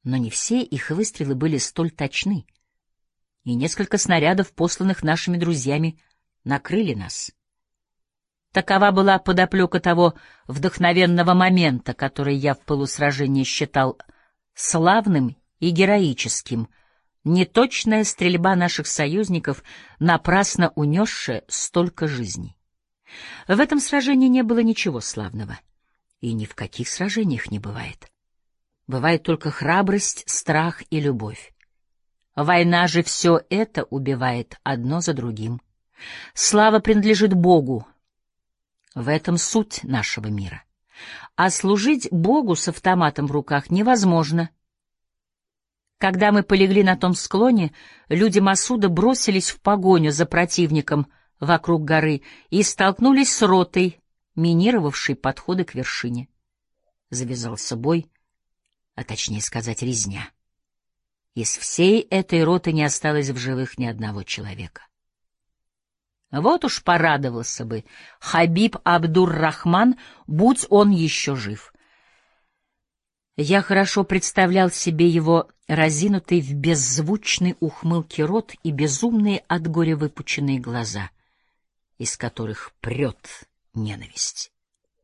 Но не все их выстрелы были столь точны, и несколько снарядов, посланных нашими друзьями, накрыли нас. Такова была подоплека того вдохновенного момента, который я в пылу сражения считал славным и героическим, неточная стрельба наших союзников, напрасно унесшая столько жизней. В этом сражении не было ничего славного, и ни в каких сражениях не бывает. Бывает только храбрость, страх и любовь. Война же все это убивает одно за другим. Слава принадлежит Богу. В этом суть нашего мира. А служить Богу с автоматом в руках невозможно. Когда мы полегли на том склоне, люди Масуда бросились в погоню за противником вокруг горы и столкнулись с ротой, минировавшей подходы к вершине. Завязался бой, а точнее сказать, резня. Из всей этой роты не осталось в живых ни одного человека. Вот уж порадовался бы Хабиб Абдур-Рахман, будь он еще жив. Я хорошо представлял себе его разинутый в беззвучной ухмылке рот и безумные от горя выпученные глаза, из которых прет ненависть.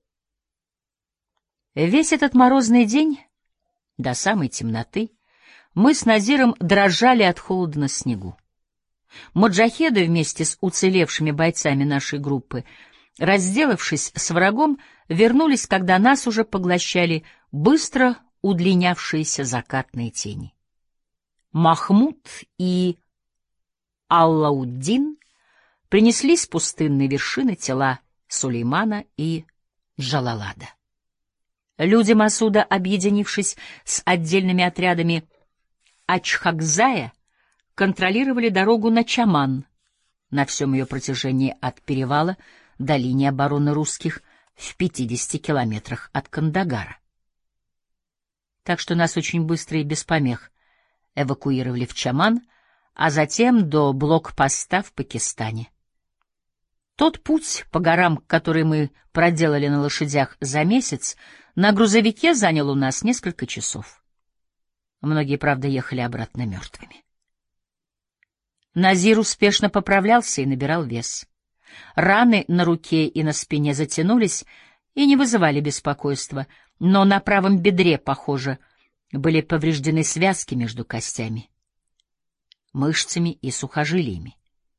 Весь этот морозный день, до самой темноты, мы с Назиром дрожали от холода на снегу. Моджахеды вместе с уцелевшими бойцами нашей группы, разделавшись с врагом, вернулись, когда нас уже поглощали быстро удлинявшиеся закатные тени. Махмуд и Аллауддин принесли с пустынной вершины тела Сулеймана и Джалалада. Люди Масуда, объединившись с отдельными отрядами Ачхакзая, контролировали дорогу на Чаман на всем ее протяжении от перевала до линии обороны русских в 50 километрах от Кандагара. Так что нас очень быстро и без помех эвакуировали в Чаман, а затем до блокпоста в Пакистане. Тот путь по горам, который мы проделали на лошадях за месяц, на грузовике занял у нас несколько часов. Многие, правда, ехали обратно мертвыми. Назир успешно поправлялся и набирал вес. Раны на руке и на спине затянулись и не вызывали беспокойства, но на правом бедре, похоже, были повреждены связки между костями, мышцами и сухожилиями,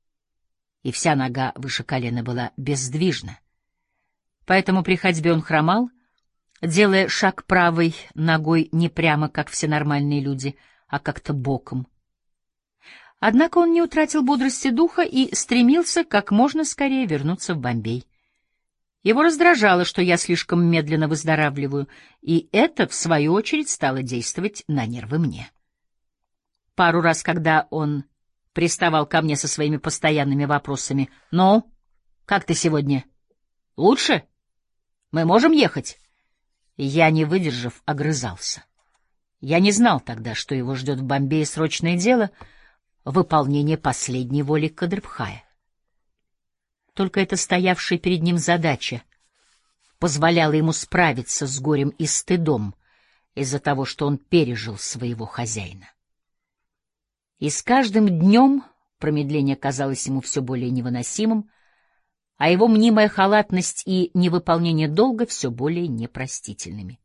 и вся нога выше колена была бездвижна. Поэтому при ходьбе он хромал, делая шаг правой ногой не прямо, как все нормальные люди, а как-то боком. Однако он не утратил бодрости духа и стремился как можно скорее вернуться в Бомбей. Его раздражало, что я слишком медленно выздоравливаю, и это, в свою очередь, стало действовать на нервы мне. Пару раз, когда он приставал ко мне со своими постоянными вопросами: «Ну, как ты сегодня? Лучше? Мы можем ехать?» Я, не выдержав, огрызался. Я не знал тогда, что его ждет в Бомбее срочное дело — выполнение последней воли Кадрбхая. Только эта стоявшая перед ним задача позволяла ему справиться с горем и стыдом из-за того, что он пережил своего хозяина. И с каждым днем промедление казалось ему все более невыносимым, а его мнимая халатность и невыполнение долга все более непростительными.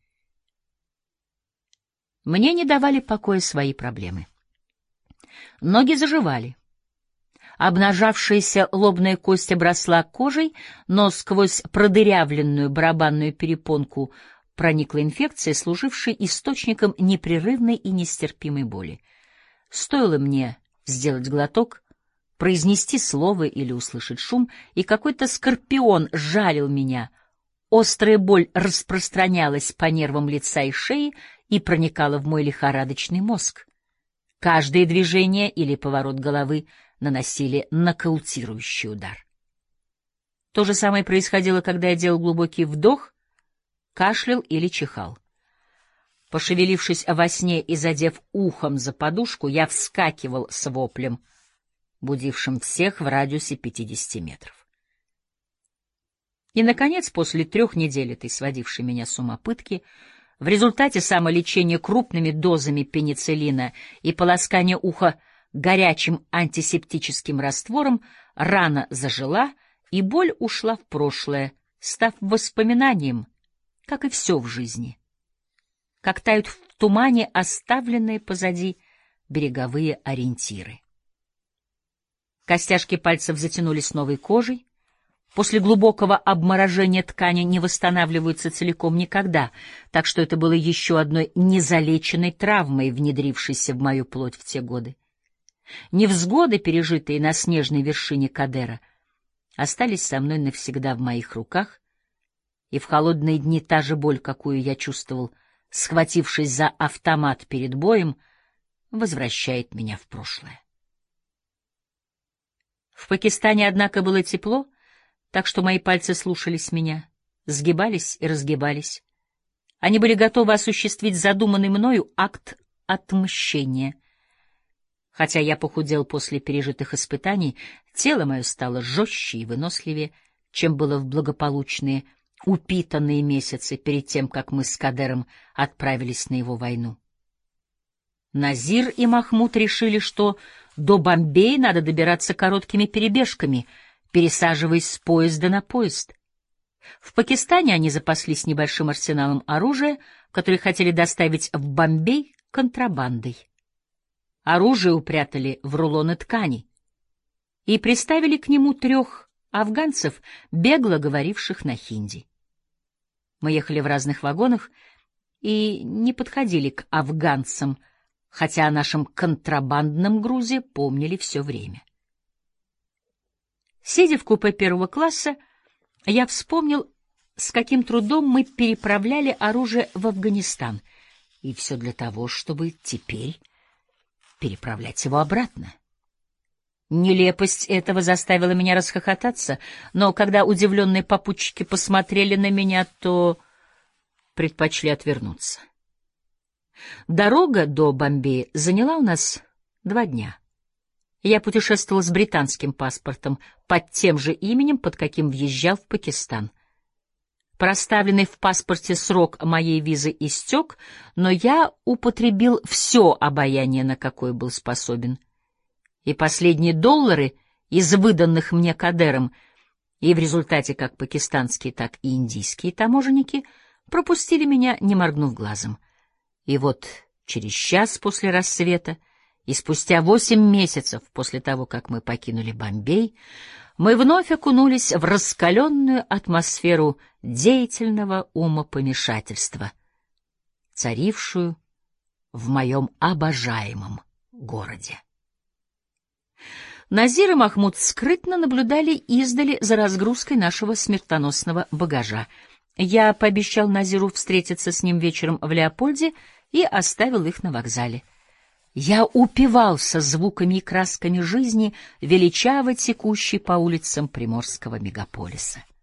Мне не давали покоя свои проблемы. Ноги заживали. Обнажавшаяся лобная кость обросла кожей, но сквозь продырявленную барабанную перепонку проникла инфекция, служившая источником непрерывной и нестерпимой боли. Стоило мне сделать глоток, произнести слово или услышать шум, и какой-то скорпион жалил меня. Острая боль распространялась по нервам лица и шеи и проникала в мой лихорадочный мозг. Каждое движение или поворот головы наносили нокаутирующий удар. То же самое происходило, когда я делал глубокий вдох, кашлял или чихал. Пошевелившись во сне и задев ухом за подушку, я вскакивал с воплем, будившим всех в радиусе 50 метров. И, наконец, после 3 недель этой сводившей меня с ума пытки, В результате самолечения крупными дозами пенициллина и полоскания уха горячим антисептическим раствором рана зажила, и боль ушла в прошлое, став воспоминанием, как и все в жизни, как тают в тумане оставленные позади береговые ориентиры. Костяшки пальцев затянулись новой кожей. После глубокого обморожения ткани не восстанавливаются целиком никогда, так что это было еще одной незалеченной травмой, внедрившейся в мою плоть в те годы. Невзгоды, пережитые на снежной вершине Кадера, остались со мной навсегда в моих руках, и в холодные дни та же боль, какую я чувствовал, схватившись за автомат перед боем, возвращает меня в прошлое. В Пакистане, однако, было тепло, так что мои пальцы слушались меня, сгибались и разгибались. Они были готовы осуществить задуманный мною акт отмщения. Хотя я похудел после пережитых испытаний, тело мое стало жестче и выносливее, чем было в благополучные, упитанные месяцы перед тем, как мы с Кадером отправились на его войну. Назир и Махмуд решили, что до Бомбея надо добираться короткими перебежками, пересаживаясь с поезда на поезд. В Пакистане они запаслись небольшим арсеналом оружия, которое хотели доставить в Бомбей контрабандой. Оружие упрятали в рулоны ткани и приставили к нему 3 афганцев, бегло говоривших на хинди. Мы ехали в разных вагонах и не подходили к афганцам, хотя о нашем контрабандном грузе помнили все время. Сидя в купе 1 класса, я вспомнил, с каким трудом мы переправляли оружие в Афганистан, и все для того, чтобы теперь переправлять его обратно. Нелепость этого заставила меня расхохотаться, но когда удивленные попутчики посмотрели на меня, то предпочли отвернуться. Дорога до Бомбея заняла у нас 2 дня. Я путешествовал с британским паспортом под тем же именем, под каким въезжал в Пакистан. Проставленный в паспорте срок моей визы истек, но я употребил все обаяние, на какое был способен. И последние доллары из выданных мне Кадером, и в результате как пакистанские, так и индийские таможенники пропустили меня, не моргнув глазом. И вот через час после рассвета и спустя 8 месяцев после того, как мы покинули Бомбей, мы вновь окунулись в раскаленную атмосферу деятельного умопомешательства, царившую в моем обожаемом городе. Назир и Махмуд скрытно наблюдали издали за разгрузкой нашего смертоносного багажа. Я пообещал Назиру встретиться с ним вечером в Леопольде и оставил их на вокзале. Я упивался звуками и красками жизни, величаво текущей по улицам приморского мегаполиса.